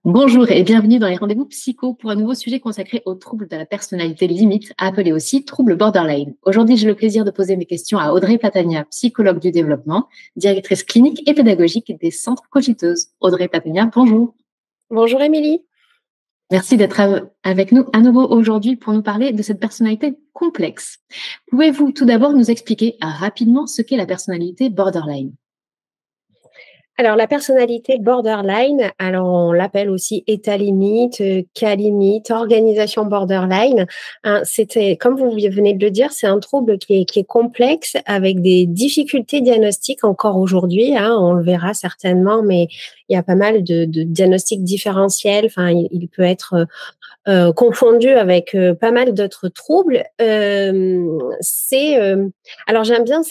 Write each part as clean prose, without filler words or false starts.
Bonjour et bienvenue dans les rendez-vous psycho pour un nouveau sujet consacré aux troubles de la personnalité limite, appelé aussi troubles borderline. Aujourd'hui, j'ai le plaisir de poser mes questions à Audrey Platania, psychologue du développement, directrice clinique et pédagogique des centres Cogiteuse. Audrey Platania, bonjour. Bonjour Émilie. Merci d'être avec nous à nouveau aujourd'hui pour nous parler de cette personnalité complexe. Pouvez-vous tout d'abord nous expliquer rapidement ce qu'est la personnalité borderline? Alors la personnalité borderline, alors on l'appelle aussi état limite, cas limite, organisation borderline. C'était, comme vous venez de le dire, c'est un trouble qui est complexe avec des difficultés diagnostiques encore aujourd'hui. On le verra certainement, mais il y a pas mal de diagnostics différentiels. Enfin, il peut être confondu avec pas mal d'autres troubles. Alors j'aime bien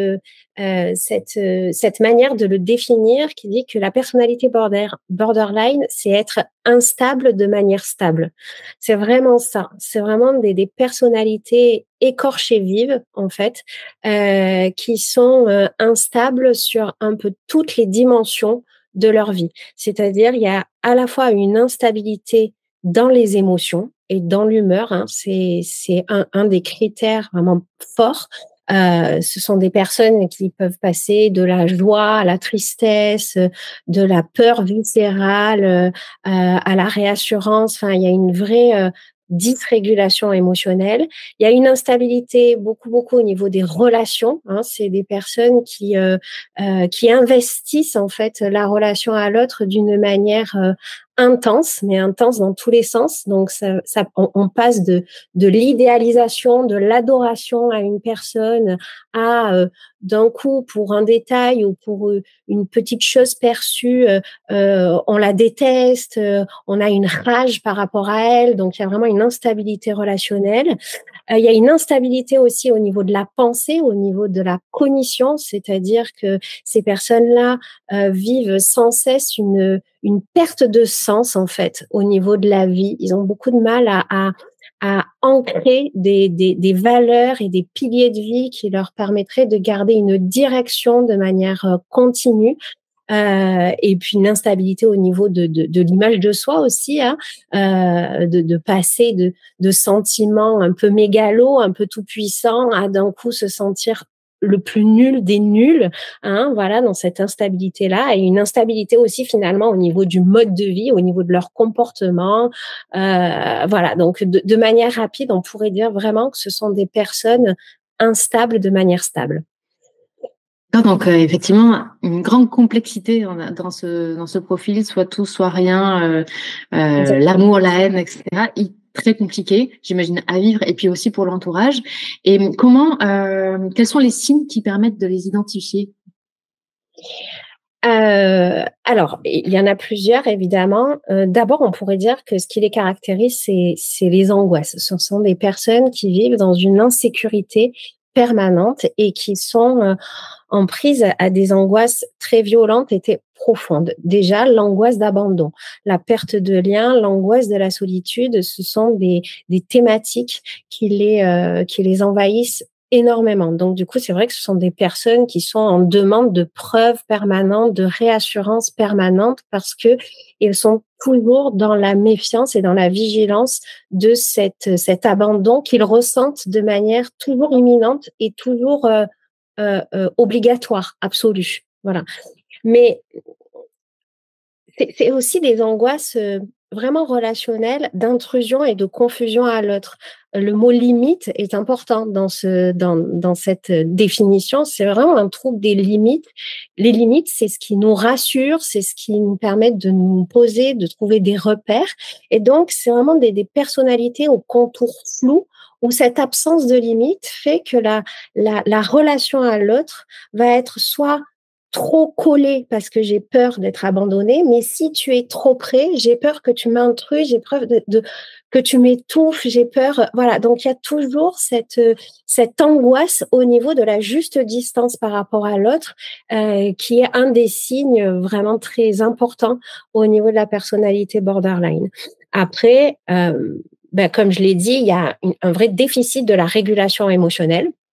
cette manière de le définir qui dit que la personnalité borderline, c'est être instable de manière stable. C'est vraiment ça. C'est vraiment des personnalités écorchées vives, en fait, qui sont instables sur un peu toutes les dimensions de leur vie. C'est-à-dire, il y a à la fois une instabilité dans les émotions et dans l'humeur. C'est un des critères vraiment forts. Ce sont des personnes qui peuvent passer de la joie à la tristesse, de la peur viscérale à la réassurance. Enfin, il y a une vraie dysrégulation émotionnelle. Il y a une instabilité beaucoup au niveau des relations. C'est des personnes qui investissent en fait la relation à l'autre d'une manière intense, mais intense dans tous les sens. Donc, on passe de l'idéalisation, de l'adoration à une personne, à d'un coup, pour un détail ou pour une petite chose perçue, on la déteste, on a une rage par rapport à elle. Donc, il y a vraiment une instabilité relationnelle. Il y a une instabilité aussi au niveau de la pensée, au niveau de la cognition, c'est-à-dire que ces personnes-là vivent sans cesse une perte de sens, en fait, au niveau de la vie. Ils ont beaucoup de mal à ancrer des valeurs et des piliers de vie qui leur permettraient de garder une direction de manière continue. Et puis une instabilité au niveau de l'image de soi aussi, de passer de sentiments un peu mégalos, un peu tout puissants, à d'un coup se sentir le plus nul des nuls, voilà, dans cette instabilité-là, et une instabilité aussi finalement au niveau du mode de vie, au niveau de leur comportement, voilà. Donc de manière rapide, on pourrait dire vraiment que ce sont des personnes instables de manière stable. Donc, effectivement, une grande complexité dans ce profil, soit tout, soit rien, Exactement. l'amour, la haine, etc. Très compliqué, j'imagine, à vivre, et puis aussi pour l'entourage. Et quels sont les signes qui permettent de les identifier? Alors, il y en a plusieurs évidemment. D'abord, on pourrait dire que ce qui les caractérise, c'est les angoisses. Ce sont des personnes qui vivent dans une insécurité permanente et qui sont en prise à des angoisses très violentes et très profondes. Déjà, l'angoisse d'abandon, la perte de lien, l'angoisse de la solitude, ce sont des thématiques qui les envahissent énormément. Donc, du coup, c'est vrai que ce sont des personnes qui sont en demande de preuves permanentes, de réassurance permanente, parce que ils sont toujours dans la méfiance et dans la vigilance de cet abandon qu'ils ressentent de manière toujours imminente et toujours obligatoire, absolue. Voilà. Mais c'est aussi des angoisses vraiment relationnelles, d'intrusion et de confusion à l'autre. Le mot limite est important dans cette définition. C'est vraiment un trouble des limites. Les limites, c'est ce qui nous rassure, c'est ce qui nous permet de nous poser, de trouver des repères. Et donc, c'est vraiment des personnalités au contour flou où cette absence de limite fait que la relation à l'autre va être soit trop collé parce que j'ai peur d'être abandonnée, mais si tu es trop près, j'ai peur que tu m'intrus, j'ai peur que tu m'étouffes, j'ai peur, voilà. Donc il y a toujours cette angoisse au niveau de la juste distance par rapport à l'autre, qui est un des signes vraiment très importants au niveau de la personnalité borderline. Après, comme je l'ai dit, il y a un vrai déficit de la régulation émotionnelle.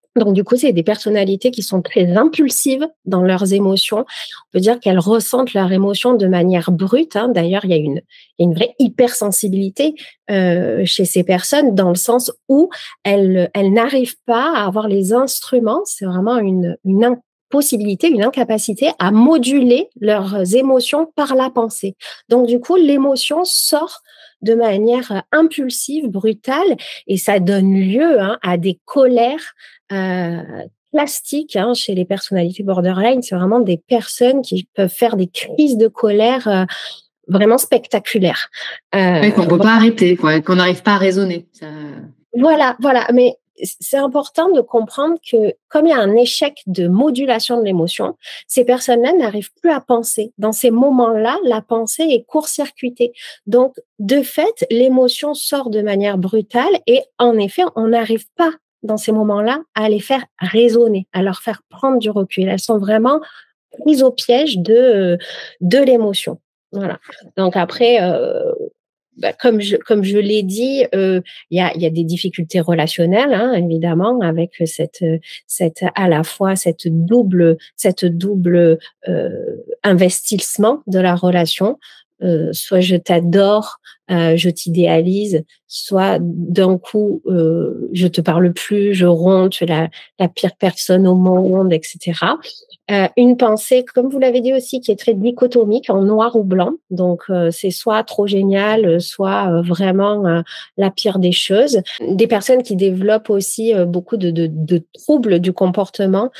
Donc, du coup, c'est des personnalités qui sont très impulsives dans leurs émotions. On peut dire qu'elles ressentent leurs émotions de manière brute, hein. D'ailleurs, il y a une vraie hypersensibilité chez ces personnes, dans le sens où elles n'arrivent pas à avoir les instruments. C'est vraiment une impossibilité, une incapacité à moduler leurs émotions par la pensée. Donc, du coup, l'émotion sort de manière impulsive, brutale, et ça donne lieu, hein, à des colères euh, plastique, hein, chez les personnalités borderline. C'est vraiment des personnes qui peuvent faire des crises de colère vraiment spectaculaires. Oui, qu'on ne peut pas arrêter, quoi, qu'on n'arrive pas à raisonner. Ça... Voilà, voilà. Mais c'est important de comprendre que comme il y a un échec de modulation de l'émotion, ces personnes-là n'arrivent plus à penser. Dans ces moments-là, la pensée est court-circuitée. Donc, de fait, l'émotion sort de manière brutale et en effet, on n'arrive pas dans ces moments-là à les faire raisonner, à leur faire prendre du recul. Elles sont vraiment prises au piège de l'émotion. Voilà. Donc après, comme je l'ai dit, il y a des difficultés relationnelles, hein, évidemment, avec cette à la fois cette double investissement de la relation. Soit je t'adore, je t'idéalise, soit d'un coup je te parle plus, je ronde, tu es la pire personne au monde, etc. Une pensée, comme vous l'avez dit aussi, qui est très dichotomique, en noir ou blanc. Donc, c'est soit trop génial, soit vraiment la pire des choses. Des personnes qui développent aussi beaucoup de troubles du comportement,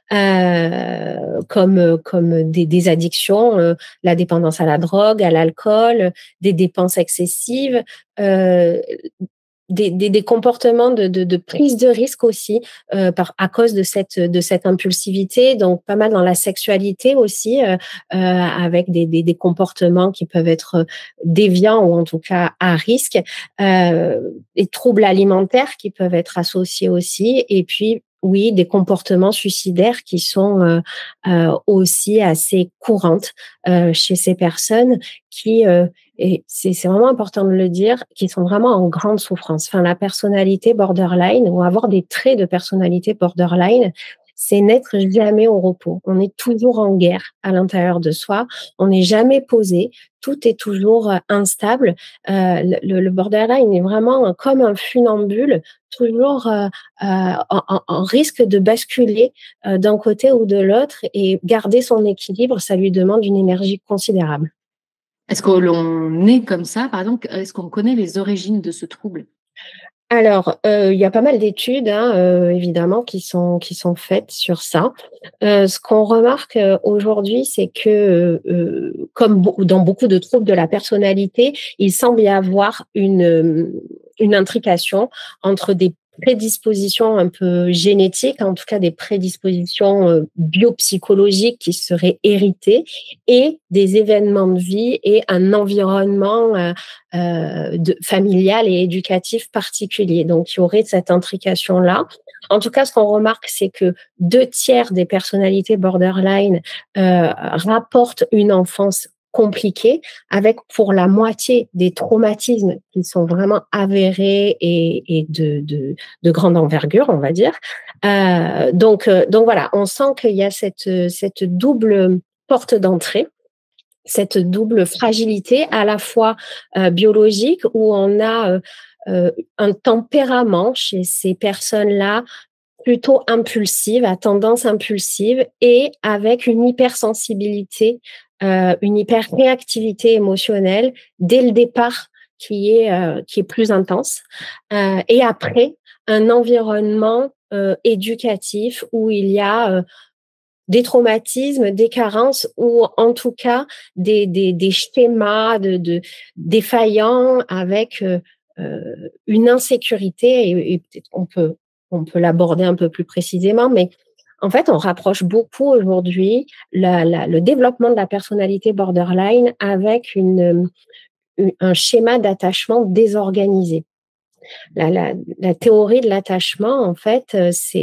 comme des addictions, la dépendance à la drogue, à l'alcool, des dépenses excessives, euh, des comportements de prise de risque aussi, à cause de cette impulsivité. Donc, pas mal dans la sexualité aussi, avec des comportements qui peuvent être déviants ou en tout cas à risque. Les troubles alimentaires qui peuvent être associés aussi. Et puis, oui, des comportements suicidaires qui sont aussi assez courantes chez ces personnes qui, et c'est vraiment important de le dire, qui sont vraiment en grande souffrance. Enfin, la personnalité borderline ou avoir des traits de personnalité borderline, c'est n'être jamais au repos. On est toujours en guerre à l'intérieur de soi. On n'est jamais posé. Tout est toujours instable. Le borderline est vraiment comme un funambule, toujours en risque de basculer d'un côté ou de l'autre, et garder son équilibre, ça lui demande une énergie considérable. Est-ce que l'on est comme ça, par exemple? Est-ce qu'on connaît les origines de ce trouble? Alors, il y a pas mal d'études, hein, évidemment, qui sont faites sur ça. Ce qu'on remarque aujourd'hui, c'est que, comme dans beaucoup de troubles de la personnalité, il semble y avoir une intrication entre des prédispositions un peu génétiques, en tout cas des prédispositions biopsychologiques qui seraient héritées, et des événements de vie et un environnement familial et éducatif particulier. Donc, il y aurait cette intrication-là. En tout cas, ce qu'on remarque, c'est que 2/3 des personnalités borderline rapportent une enfance compliquée, avec pour la moitié des traumatismes qui sont vraiment avérés et de grande envergure, on va dire. Donc voilà, on sent qu'il y a cette double porte d'entrée, cette double fragilité, à la fois biologique, où on a un tempérament chez ces personnes-là plutôt impulsive, à tendance impulsive, et avec une hypersensibilité, une hyperréactivité émotionnelle dès le départ qui est plus intense. Et après, un environnement éducatif où il y a des traumatismes, des carences, ou en tout cas des schémas défaillants, avec une insécurité, et peut-être on peut l'aborder un peu plus précisément, mais en fait, on rapproche beaucoup aujourd'hui le développement de la personnalité borderline avec un schéma d'attachement désorganisé. La théorie de l'attachement, en fait,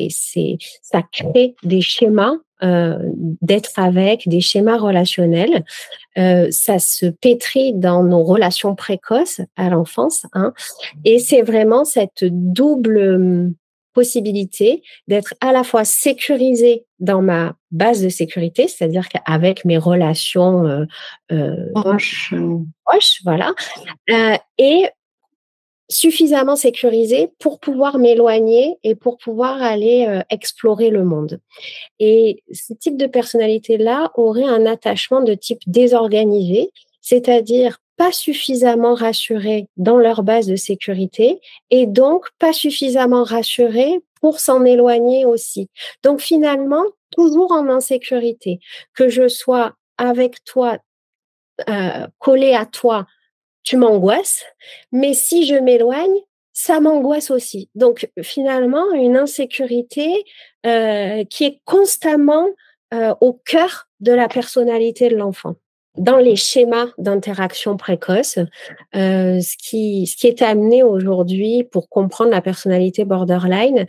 ça crée des schémas d'être avec, des schémas relationnels. Ça se pétrit dans nos relations précoces à l'enfance, hein, et c'est vraiment cette double possibilité d'être à la fois sécurisée dans ma base de sécurité, c'est-à-dire qu'avec mes relations Proche. proches, voilà, et suffisamment sécurisée pour pouvoir m'éloigner et pour pouvoir aller explorer le monde. Et ce type de personnalité-là aurait un attachement de type désorganisé, c'est-à-dire pas suffisamment rassurés dans leur base de sécurité et donc pas suffisamment rassurés pour s'en éloigner aussi. Donc finalement, toujours en insécurité, que je sois avec toi, collée à toi, tu m'angoisses, mais si je m'éloigne, ça m'angoisse aussi. Donc finalement, une insécurité qui est constamment au cœur de la personnalité de l'enfant. Dans les schémas d'interaction précoce, ce qui est amené aujourd'hui pour comprendre la personnalité borderline,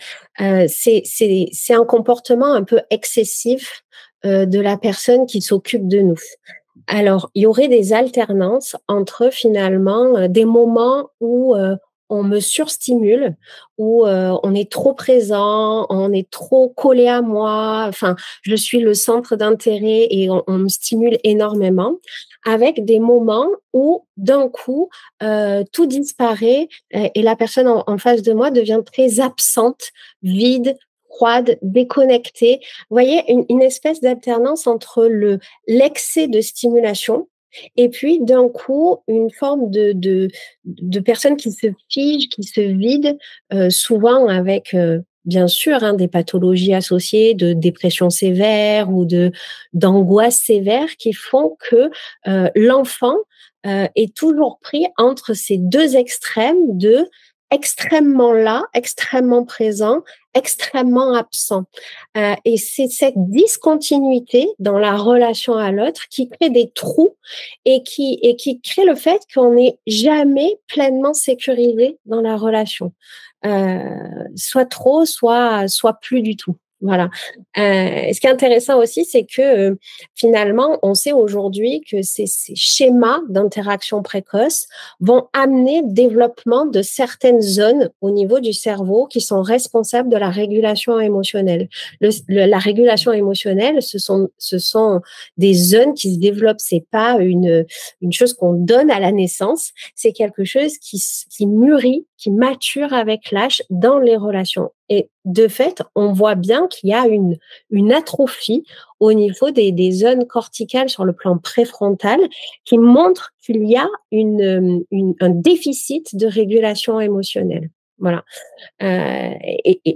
c'est un comportement un peu excessif de la personne qui s'occupe de nous. Alors, il y aurait des alternances entre finalement des moments où on me surstimule, où on est trop présent, on est trop collé à moi, enfin, je suis le centre d'intérêt et on me stimule énormément, avec des moments où d'un coup tout disparaît et la personne en face de moi devient très absente, vide, froide, déconnectée. Vous voyez, une espèce d'alternance entre l'excès de stimulation et puis d'un coup une forme de personne qui se fige, qui se vide, souvent avec bien sûr des pathologies associées de dépression sévère ou d'angoisse sévère qui font que l'enfant est toujours pris entre ces deux extrêmes de extrêmement là, extrêmement présent, extrêmement absent. Et c'est cette discontinuité dans la relation à l'autre qui crée des trous et qui crée le fait qu'on n'est jamais pleinement sécurisé dans la relation. Soit trop, soit plus du tout. Voilà. Ce qui est intéressant aussi, c'est que finalement, on sait aujourd'hui que ces schémas d'interaction précoce vont amener le développement de certaines zones au niveau du cerveau qui sont responsables de la régulation émotionnelle. La régulation émotionnelle, ce sont des zones qui se développent. C'est pas une chose qu'on donne à la naissance. C'est quelque chose qui mûrit, qui mature avec l'âge dans les relations. Et de fait, on voit bien qu'il y a une atrophie au niveau des zones corticales sur le plan préfrontal qui montre qu'il y a un déficit de régulation émotionnelle. Voilà. Et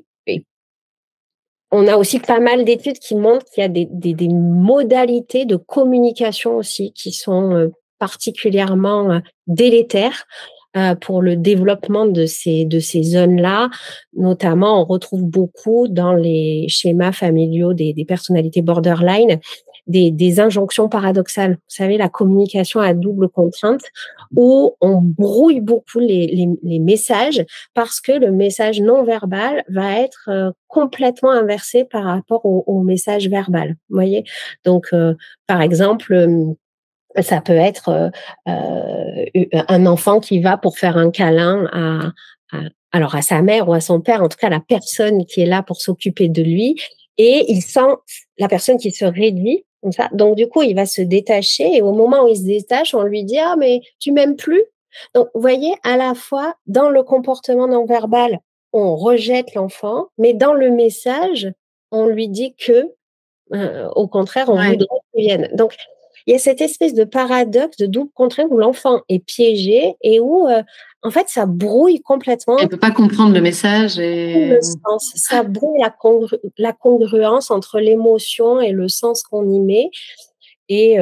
on a aussi pas mal d'études qui montrent qu'il y a des modalités de communication aussi qui sont particulièrement délétères pour le développement de ces zones-là. Notamment, on retrouve beaucoup dans les schémas familiaux des personnalités borderline des injonctions paradoxales. Vous savez, la communication à double contrainte où on brouille beaucoup les messages parce que le message non verbal va être complètement inversé par rapport au message verbal. Vous voyez ? Donc, par exemple, ça peut être un enfant qui va pour faire un câlin alors à sa mère ou à son père, en tout cas la personne qui est là pour s'occuper de lui, et il sent la personne qui se réduit comme ça. Donc du coup, il va se détacher et au moment où il se détache, on lui dit ah mais tu m'aimes plus. Donc vous voyez, à la fois dans le comportement non verbal, on rejette l'enfant, mais dans le message, on lui dit que au contraire, on voudrait qu'il vienne. Donc il y a cette espèce de paradoxe, de double contrainte où l'enfant est piégé et où, en fait, ça brouille complètement. Elle ne peut pas comprendre le message. Le sens. Ça brouille la congruence entre l'émotion et le sens qu'on y met. Et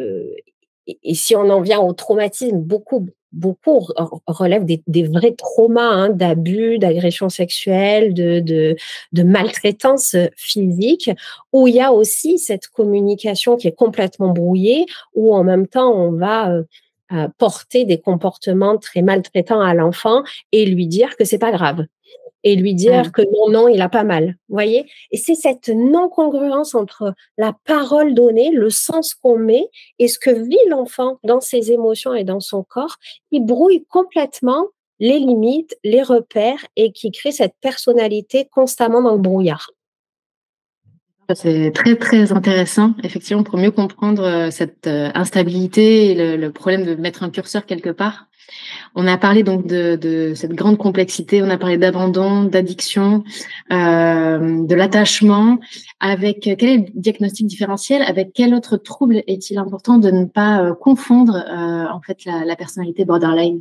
si on en vient au traumatisme, beaucoup relèvent des vrais traumas, d'abus, d'agression sexuelle, de maltraitance physique, où il y a aussi cette communication qui est complètement brouillée, où en même temps on va porter des comportements très maltraitants à l'enfant et lui dire que c'est pas grave. Et lui dire que non, il a pas mal. Vous voyez ? Et c'est cette non-congruence entre la parole donnée, le sens qu'on met et ce que vit l'enfant dans ses émotions et dans son corps qui brouille complètement les limites, les repères et qui crée cette personnalité constamment dans le brouillard. C'est très, très intéressant, effectivement, pour mieux comprendre cette instabilité et le problème de mettre un curseur quelque part. On a parlé donc de cette grande complexité, on a parlé d'abandon, d'addiction, de l'attachement. Avec quel est le diagnostic différentiel? Avec quel autre trouble est-il important de ne pas confondre en fait la personnalité borderline?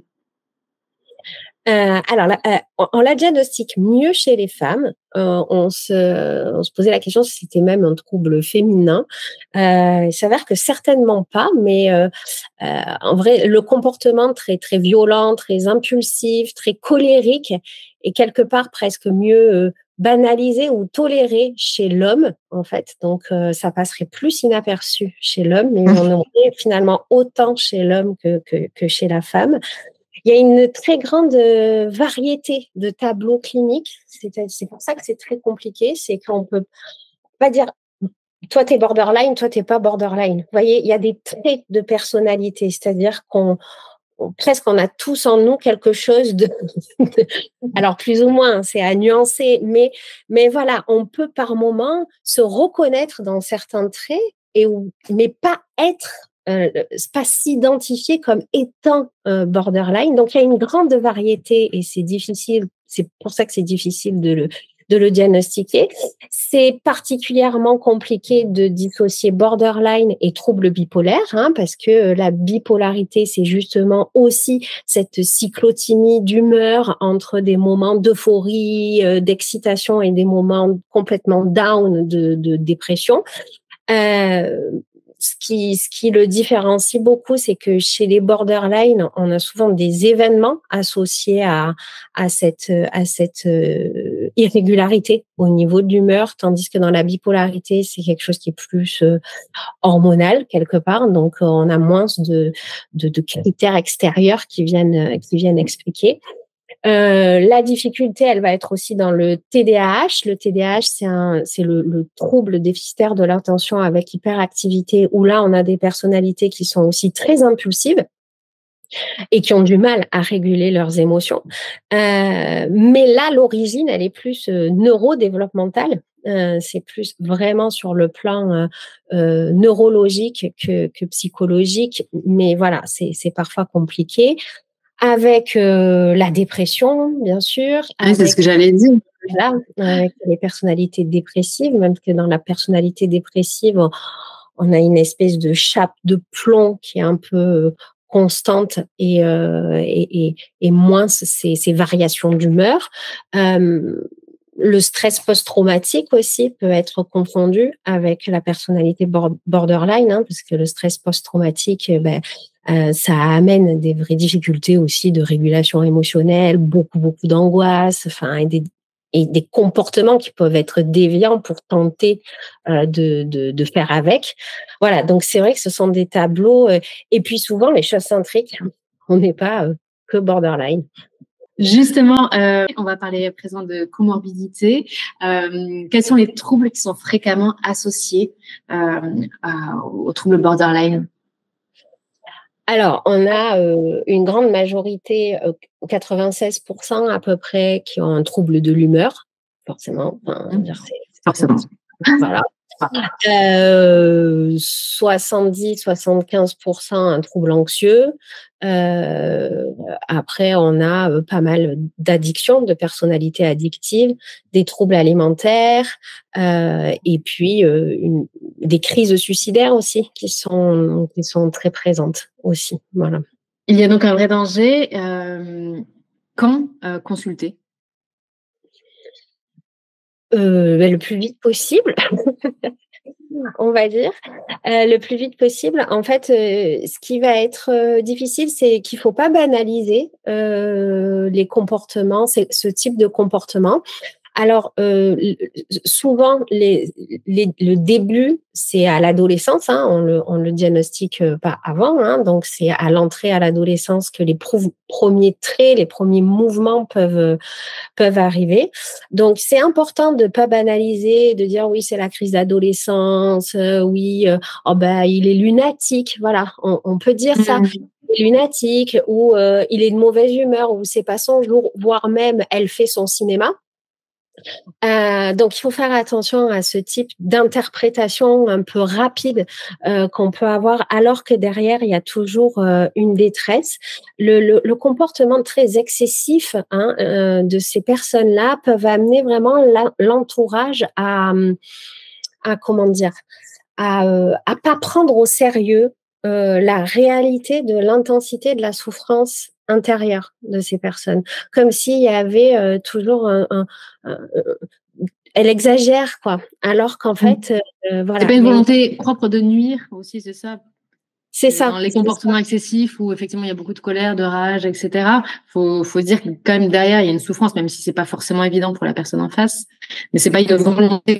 On la diagnostique mieux chez les femmes. On se posait la question si c'était même un trouble féminin. Il s'avère que certainement pas, mais en vrai, le comportement très très violent, très impulsif, très colérique est quelque part presque mieux banalisé ou toléré chez l'homme, en fait. Donc, ça passerait plus inaperçu chez l'homme, mais on aurait finalement autant chez l'homme que chez la femme. Il y a une très grande variété de tableaux cliniques. C'est pour ça que c'est très compliqué. C'est qu'on peut pas dire toi t'es borderline, toi t'es pas borderline. Vous voyez, il y a des traits de personnalité, c'est-à-dire presque on a tous en nous quelque chose de alors plus ou moins, c'est à nuancer, mais voilà, on peut par moment se reconnaître dans certains traits mais pas s'identifier comme étant borderline. Donc il y a une grande variété et c'est difficile. C'est pour ça que c'est difficile de le diagnostiquer. C'est particulièrement compliqué de dissocier borderline et trouble bipolaire, parce que la bipolarité, c'est justement aussi cette cyclothymie d'humeur entre des moments d'euphorie, d'excitation et des moments complètement down de dépression. Ce qui le différencie beaucoup, c'est que chez les borderline, on a souvent des événements associés à cette irrégularité au niveau de l'humeur, tandis que dans la bipolarité, c'est quelque chose qui est plus hormonal quelque part. Donc, on a moins de critères extérieurs qui viennent expliquer. La difficulté, elle va être aussi dans le TDAH. Le TDAH, c'est le trouble déficitaire de l'attention avec hyperactivité, où là, on a des personnalités qui sont aussi très impulsives et qui ont du mal à réguler leurs émotions. Mais là, l'origine, elle est plus neurodéveloppementale. C'est plus vraiment sur le plan neurologique que psychologique. Mais voilà, c'est parfois compliqué. Avec la dépression, bien sûr. Oui, c'est ce que j'allais dire. Voilà, avec les personnalités dépressives, même que dans la personnalité dépressive, on a une espèce de chape de plomb qui est un peu constante et moins ces variations d'humeur. Le stress post-traumatique aussi peut être confondu avec la personnalité borderline, parce que le stress post-traumatique, ça amène des vraies difficultés aussi de régulation émotionnelle, beaucoup d'angoisse, et des comportements qui peuvent être déviants pour tenter de faire avec. Voilà, donc c'est vrai que ce sont des tableaux. Et puis souvent, les choses centriques, on n'est pas que borderline. Justement, on va parler à présent de comorbidité. Quels sont les troubles qui sont fréquemment associés au trouble borderline? Alors, on a une grande majorité, 96% à peu près, qui ont un trouble de l'humeur, forcément. Forcément. Voilà. 70-75% un trouble anxieux. Après, on a pas mal d'addictions, de personnalités addictives, des troubles alimentaires, et puis des crises suicidaires aussi qui sont très présentes aussi. Voilà. Il y a donc un vrai danger. Quand consulter? Le plus vite possible. On va dire, le plus vite possible. En fait, ce qui va être difficile, c'est qu'il faut pas banaliser les comportements, ce type de comportement. Alors, souvent, le début, c'est à l'adolescence, on le diagnostique pas avant, donc c'est à l'entrée à l'adolescence que les premiers traits, les premiers mouvements peuvent arriver. Donc, c'est important de pas banaliser, de dire oui, c'est la crise d'adolescence, oui, il est lunatique, voilà, on peut dire ça. est lunatique, ou il est de mauvaise humeur, ou c'est pas son jour, voire même elle fait son cinéma. Donc, il faut faire attention à ce type d'interprétation un peu rapide qu'on peut avoir, alors que derrière, il y a toujours une détresse. Le comportement très excessif de ces personnes-là peuvent amener vraiment l'entourage à comment dire, à pas prendre au sérieux la réalité de l'intensité de la souffrance intérieure de ces personnes, comme s'il y avait toujours un elle exagère, quoi, alors qu'en fait, voilà. C'est pas une volonté propre de nuire aussi, c'est ça? C'est ça. Dans les comportements excessifs où effectivement il y a beaucoup de colère, de rage, etc. Faut se dire que quand même derrière il y a une souffrance, même si c'est pas forcément évident pour la personne en face. Mais c'est pas une volonté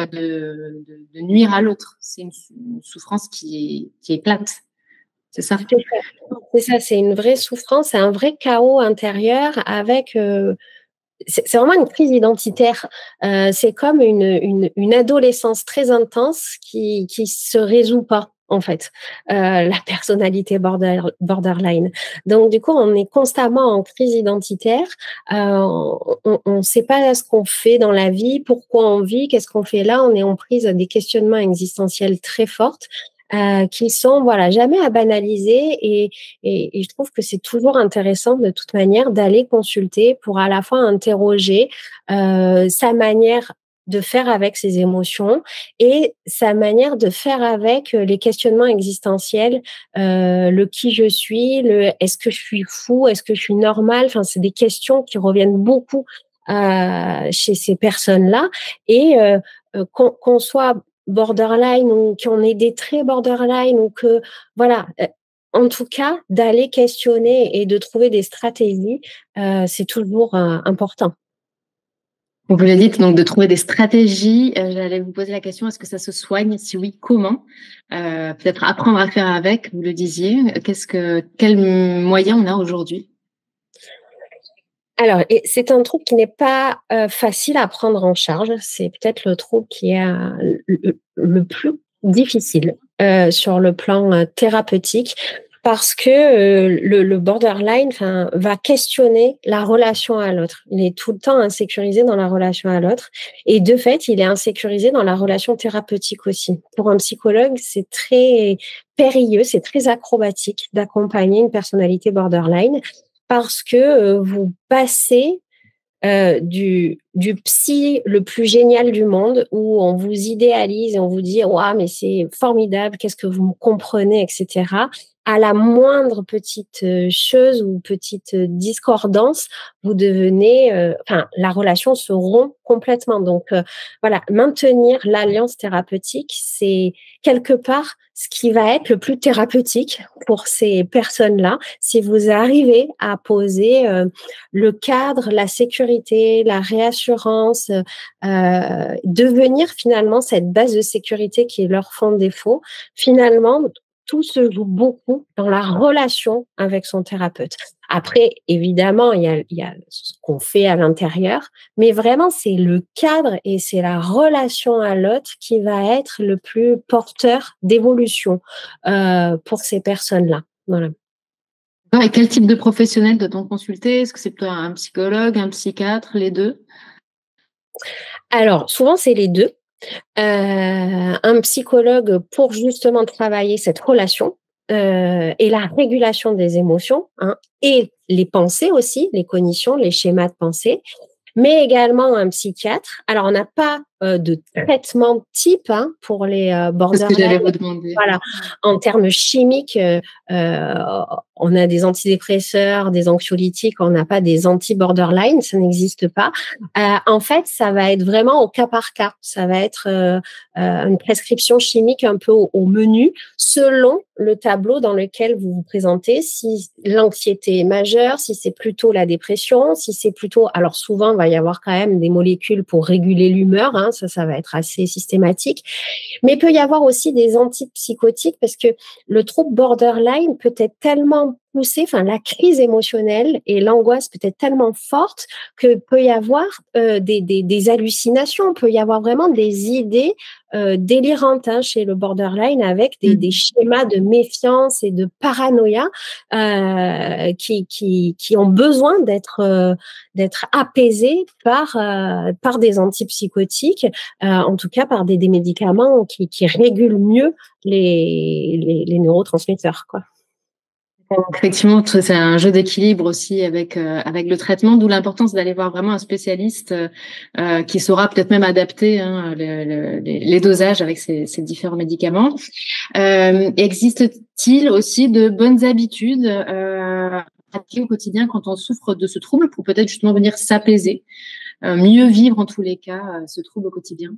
de nuire à l'autre. C'est une souffrance qui est plate. C'est ça. C'est ça. C'est une vraie souffrance, c'est un vrai chaos intérieur avec. C'est vraiment une crise identitaire. C'est comme une adolescence très intense qui se résout pas, en fait, la personnalité borderline. Donc du coup, on est constamment en crise identitaire. On sait pas ce qu'on fait dans la vie, pourquoi on vit, qu'est-ce qu'on fait là. On est en prise à des questionnements existentiels très forts. Qui sont jamais à banaliser, et je trouve que c'est toujours intéressant de toute manière d'aller consulter pour à la fois interroger sa manière de faire avec ses émotions et sa manière de faire avec les questionnements existentiels, le qui je suis, le est-ce que je suis fou, est-ce que je suis normal, enfin c'est des questions qui reviennent beaucoup chez ces personnes-là, et qu'on soit borderline ou qu'on ait des traits borderline, ou que en tout cas d'aller questionner et de trouver des stratégies, c'est toujours important. Vous l'avez dit, donc de trouver des stratégies. J'allais vous poser la question, est-ce que ça se soigne? Si oui, comment? Peut-être apprendre à faire avec, vous le disiez. Quels moyens on a aujourd'hui? Alors, c'est un trouble qui n'est pas facile à prendre en charge. C'est peut-être le trouble qui est le plus difficile sur le plan thérapeutique, parce que le borderline va questionner la relation à l'autre. Il est tout le temps insécurisé dans la relation à l'autre, et de fait, il est insécurisé dans la relation thérapeutique aussi. Pour un psychologue, c'est très périlleux, c'est très acrobatique d'accompagner une personnalité borderline, parce que vous passez du psy le plus génial du monde, où on vous idéalise et on vous dit waouh, mais c'est formidable, qu'est-ce que vous me comprenez, etc., à la moindre petite chose ou petite discordance, vous devenez, la relation se rompt complètement. Donc maintenir l'alliance thérapeutique, c'est quelque part ce qui va être le plus thérapeutique pour ces personnes-là, si vous arrivez à poser le cadre, la sécurité, la réassurance, devenir finalement cette base de sécurité qui leur font défaut. Finalement, tout se joue beaucoup dans la relation avec son thérapeute. Après, évidemment, il y a ce qu'on fait à l'intérieur, mais vraiment, c'est le cadre et c'est la relation à l'autre qui va être le plus porteur d'évolution pour ces personnes-là. Voilà. Et quel type de professionnel doit-on consulter? Est-ce que c'est plutôt un psychologue, un psychiatre, les deux? Alors, souvent, c'est les deux. Un psychologue pour justement travailler cette relation et la régulation des émotions, et les pensées aussi, les cognitions, les schémas de pensée, mais également un psychiatre. Alors, on n'a pas de traitement type pour les borderline. C'est ce que j'allais vous demander. Voilà. En termes chimiques, on a des antidépresseurs, des anxiolytiques, on n'a pas des anti-borderline, ça n'existe pas. En fait, ça va être vraiment au cas par cas. Ça va être une prescription chimique un peu au menu, selon le tableau dans lequel vous vous présentez, si l'anxiété est majeure, si c'est plutôt la dépression, si c'est plutôt... Alors souvent, il va y avoir quand même des molécules pour réguler l'humeur, ça va être assez systématique. Mais il peut y avoir aussi des antipsychotiques, parce que le trouble borderline peut être tellement poussé, enfin la crise émotionnelle et l'angoisse peut être tellement forte que peut y avoir des hallucinations, peut y avoir vraiment des idées délirantes chez le borderline avec des schémas de méfiance et de paranoïa qui ont besoin d'être apaisés par des antipsychotiques, en tout cas par des médicaments qui régulent mieux les neurotransmetteurs, quoi. Effectivement, c'est un jeu d'équilibre aussi avec le traitement, d'où l'importance d'aller voir vraiment un spécialiste qui saura peut-être même adapter les dosages avec ces différents médicaments. Existe-t-il aussi de bonnes habitudes à appliquer au quotidien quand on souffre de ce trouble pour peut-être justement venir s'apaiser, mieux vivre en tous les cas ce trouble au quotidien?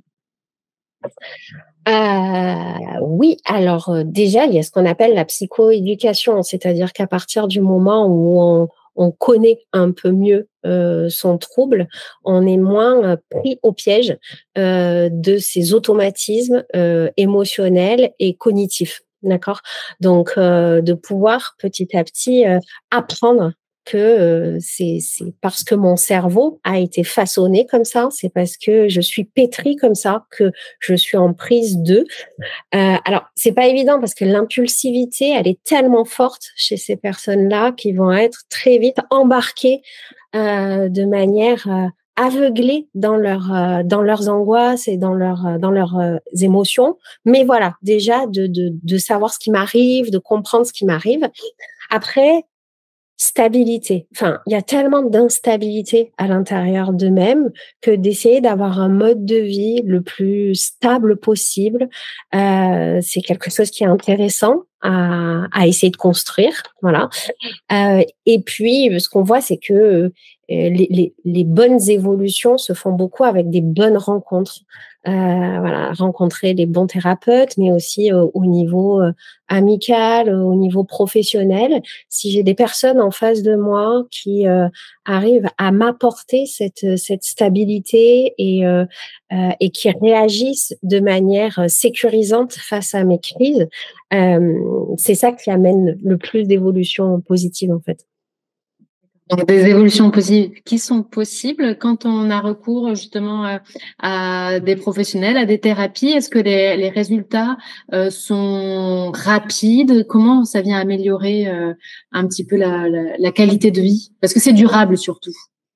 Oui, alors déjà, il y a ce qu'on appelle la psychoéducation, c'est-à-dire qu'à partir du moment où on connaît un peu mieux son trouble, on est moins pris au piège de ces automatismes émotionnels et cognitifs. D'accord? Donc, de pouvoir petit à petit apprendre que c'est parce que mon cerveau a été façonné comme ça, c'est parce que je suis pétrie comme ça, que je suis en prise d'eux. Alors, c'est pas évident parce que l'impulsivité, elle est tellement forte chez ces personnes-là qui vont être très vite embarquées de manière aveuglée dans leurs angoisses et dans leurs émotions. Mais voilà, déjà de savoir ce qui m'arrive, de comprendre ce qui m'arrive. Après, stabilité. Enfin, il y a tellement d'instabilité à l'intérieur d'eux-mêmes que d'essayer d'avoir un mode de vie le plus stable possible, c'est quelque chose qui est intéressant à essayer de construire. Voilà. Et puis, ce qu'on voit, c'est que les bonnes évolutions se font beaucoup avec des bonnes rencontres. Voilà, rencontrer les bons thérapeutes, mais aussi au niveau amical, au niveau professionnel. Si j'ai des personnes en face de moi qui arrivent à m'apporter cette stabilité et qui réagissent de manière sécurisante face à mes crises, c'est ça qui amène le plus d'évolution positive en fait. Donc, des évolutions positives qui sont possibles quand on a recours justement à des professionnels, à des thérapies. Est-ce que les résultats sont rapides? Comment ça vient améliorer un petit peu la qualité de vie? Parce que c'est durable surtout.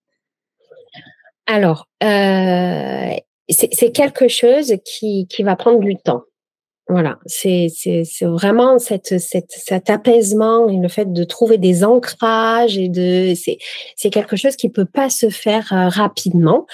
Alors, c'est quelque chose qui va prendre du temps. Voilà, c'est vraiment cet apaisement et le fait de trouver des ancrages et c'est quelque chose qui peut pas se faire rapidement.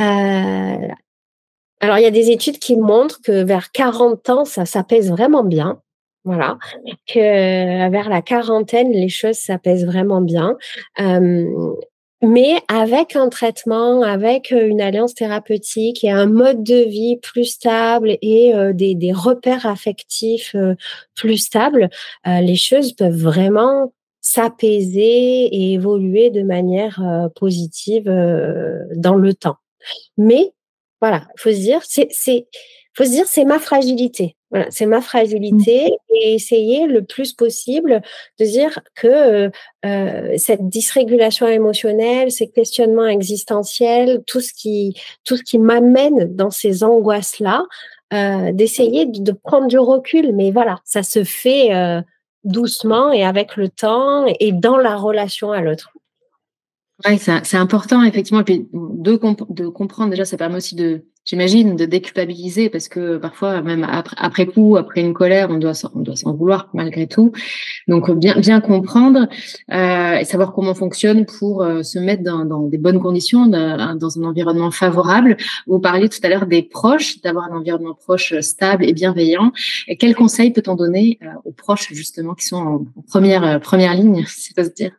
Alors il y a des études qui montrent que vers 40 ans, ça s'apaise vraiment bien. Voilà, que vers la quarantaine, les choses s'apaisent vraiment bien. Mais avec un traitement, avec une alliance thérapeutique et un mode de vie plus stable et des repères affectifs plus stables, les choses peuvent vraiment s'apaiser et évoluer de manière positive dans le temps. Mais voilà, faut se dire c'est ma fragilité. Voilà, c'est ma fragilité et essayer le plus possible de dire que cette dysrégulation émotionnelle, ces questionnements existentiels, tout ce qui m'amène dans ces angoisses-là, d'essayer de prendre du recul. Mais voilà, ça se fait doucement et avec le temps et dans la relation à l'autre. Oui, c'est important effectivement. Et puis de comprendre déjà, ça permet aussi j'imagine, de déculpabiliser parce que parfois même après coup, après une colère, on doit s'en vouloir malgré tout. Donc bien comprendre et savoir comment on fonctionne pour se mettre dans des bonnes conditions, dans un environnement favorable. Vous parliez tout à l'heure des proches, d'avoir un environnement proche stable et bienveillant. Et quels conseils peut-on donner aux proches justement qui sont en première ligne, si ça se dire?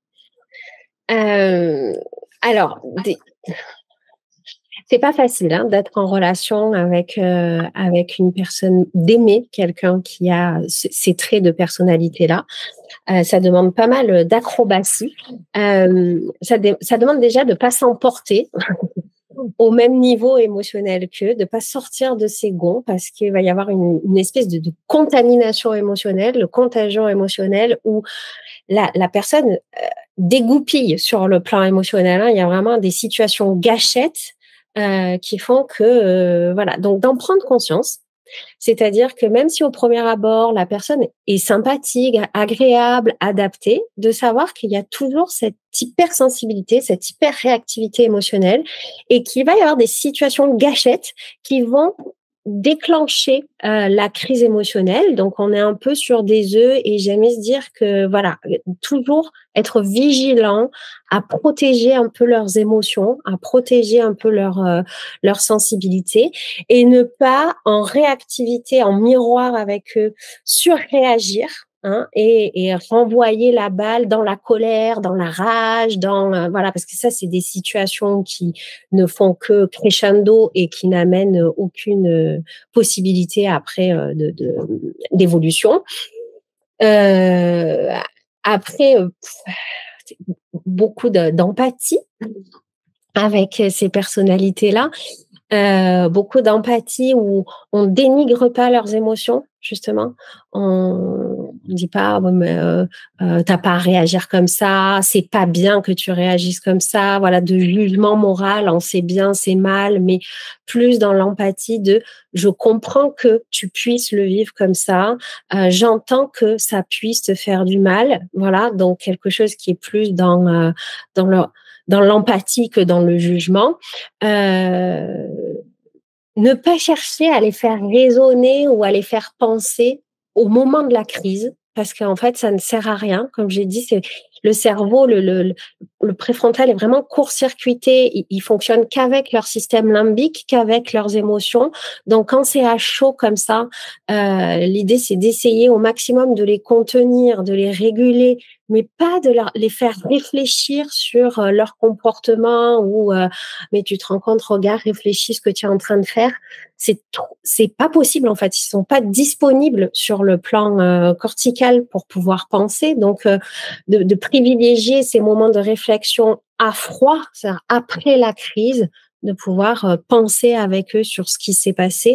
Alors, c'est pas facile d'être en relation avec une personne, d'aimer quelqu'un qui a ces traits de personnalité-là. Ça demande pas mal d'acrobatie. Ça demande déjà de pas s'emporter. au même niveau émotionnel qu'eux, de pas sortir de ses gonds parce qu'il va y avoir une espèce de contamination émotionnelle, de contagion émotionnelle où la personne dégoupille sur le plan émotionnel. Hein. Il y a vraiment des situations gâchettes qui font que voilà. Donc d'en prendre conscience. C'est-à-dire que même si au premier abord, la personne est sympathique, agréable, adaptée, de savoir qu'il y a toujours cette hypersensibilité, cette hyper-réactivité émotionnelle et qu'il va y avoir des situations gâchettes qui vont déclencher la crise émotionnelle. Donc, on est un peu sur des œufs et j'aime se dire que, voilà, toujours être vigilant à protéger un peu leurs émotions, à protéger un peu leur sensibilité et ne pas en réactivité, en miroir avec eux, surréagir. Hein, et renvoyer la balle dans la colère, dans la rage, voilà, parce que ça, c'est des situations qui ne font que crescendo et qui n'amènent aucune possibilité après d'évolution. Après, beaucoup d'empathie avec ces personnalités-là. Beaucoup d'empathie où on dénigre pas leurs émotions, justement. On dit pas t'as pas à réagir comme ça, c'est pas bien que tu réagisses comme ça, voilà, de jugement moral, on sait bien, c'est mal, mais plus dans l'empathie de je comprends que tu puisses le vivre comme ça, j'entends que ça puisse te faire du mal, voilà, donc quelque chose qui est plus dans l'empathie que dans le jugement. Ne pas chercher à les faire raisonner ou à les faire penser au moment de la crise, parce qu'en fait, ça ne sert à rien. Comme j'ai dit, c'est le cerveau, le préfrontal est vraiment court-circuité. Il fonctionne qu'avec leur système limbique, qu'avec leurs émotions. Donc, quand c'est à chaud comme ça, l'idée, c'est d'essayer au maximum de les contenir, de les réguler, mais pas de les faire réfléchir sur leur comportement ou mais tu te rends compte, regarde, réfléchis ce que tu es en train de faire. C'est pas possible en fait. Ils sont pas disponibles sur le plan cortical pour pouvoir penser. Donc, de privilégier ces moments de réflexion à froid, c'est-à-dire après la crise, de pouvoir penser avec eux sur ce qui s'est passé.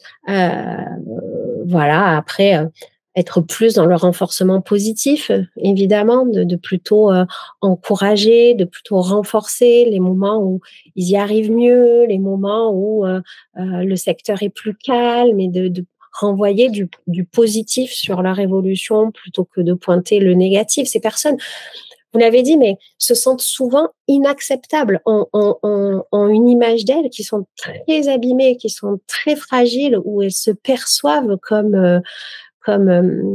Voilà. Après. Être plus dans le renforcement positif, évidemment, de plutôt encourager, de plutôt renforcer les moments où ils y arrivent mieux, les moments où le secteur est plus calme et de renvoyer du positif sur leur évolution plutôt que de pointer le négatif. Ces personnes, vous l'avez dit, mais se sentent souvent inacceptables, ont une image d'elles qui sont très abîmées, qui sont très fragiles, où elles se perçoivent comme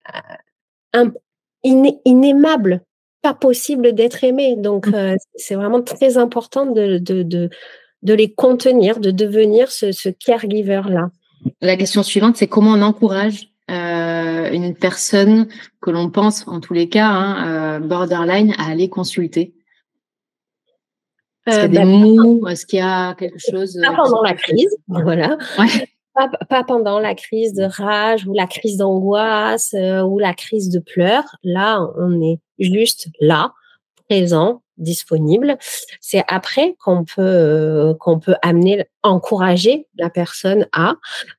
inémable, pas possible d'être aimé. Donc, c'est vraiment très important de les contenir, de devenir ce caregiver-là. La question suivante, c'est comment on encourage une personne que l'on pense, en tous les cas, borderline, à aller consulter? Est-ce qu'il y a des mots? Est-ce qu'il y a quelque chose? Pas pendant la crise, voilà. Ouais. Pas pendant la crise de rage ou la crise d'angoisse ou la crise de pleurs. Là, on est juste là, présent, disponible. C'est après qu'on peut encourager la personne à.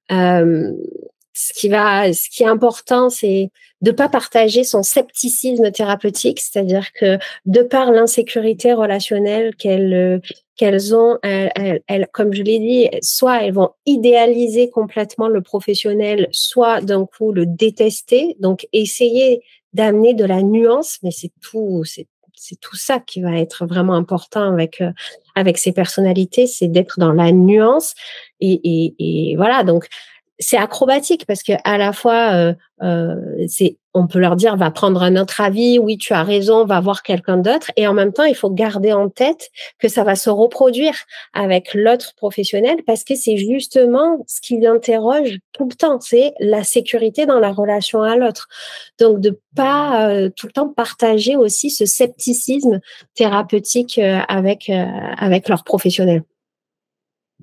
Ce qui est important, c'est de pas partager son scepticisme thérapeutique, c'est-à-dire que de par l'insécurité relationnelle qu'elles ont, elles, comme je l'ai dit, soit elles vont idéaliser complètement le professionnel, soit d'un coup le détester. Donc essayer d'amener de la nuance, mais c'est tout ça qui va être vraiment important avec ces personnalités, c'est d'être dans la nuance et voilà. Donc c'est acrobatique parce que à la fois on peut leur dire va prendre un autre avis, oui tu as raison, va voir quelqu'un d'autre, et en même temps il faut garder en tête que ça va se reproduire avec l'autre professionnel parce que c'est justement ce qui l'interroge tout le temps, c'est la sécurité dans la relation à l'autre. Donc de pas tout le temps partager aussi ce scepticisme thérapeutique avec leur professionnel.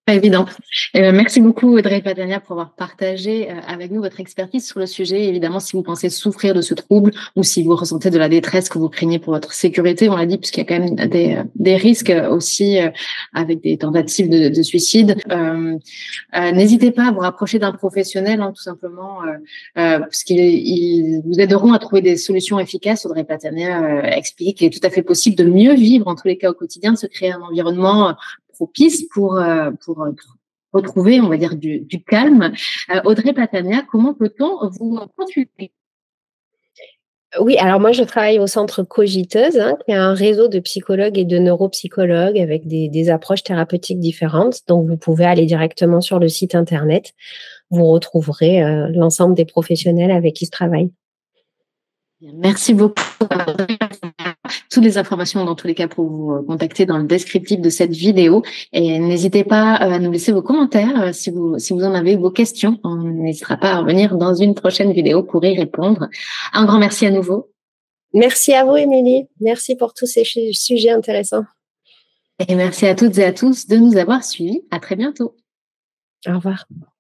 Pas évident. Merci beaucoup Audrey Patania pour avoir partagé avec nous votre expertise sur le sujet. Évidemment, si vous pensez souffrir de ce trouble ou si vous ressentez de la détresse que vous craignez pour votre sécurité, on l'a dit, puisqu'il y a quand même des risques aussi avec des tentatives de suicide, n'hésitez pas à vous rapprocher d'un professionnel, tout simplement, parce qu'ils vous aideront à trouver des solutions efficaces. Audrey Patania explique qu'il est tout à fait possible de mieux vivre en tous les cas au quotidien, de se créer un environnement propice pour retrouver, on va dire, du calme. Audrey Patania, comment peut-on vous consulter? Oui, alors moi je travaille au centre Cogiteuse, qui est un réseau de psychologues et de neuropsychologues avec des approches thérapeutiques différentes. Donc vous pouvez aller directement sur le site internet, vous retrouverez l'ensemble des professionnels avec qui je travaille. Merci beaucoup. Toutes les informations, dans tous les cas, pour vous contacter dans le descriptif de cette vidéo. Et n'hésitez pas à nous laisser vos commentaires si vous en avez, vos questions. On n'hésitera pas à revenir dans une prochaine vidéo pour y répondre. Un grand merci à nouveau. Merci à vous, Émilie. Merci pour tous ces sujets intéressants. Et merci à toutes et à tous de nous avoir suivis. À très bientôt. Au revoir.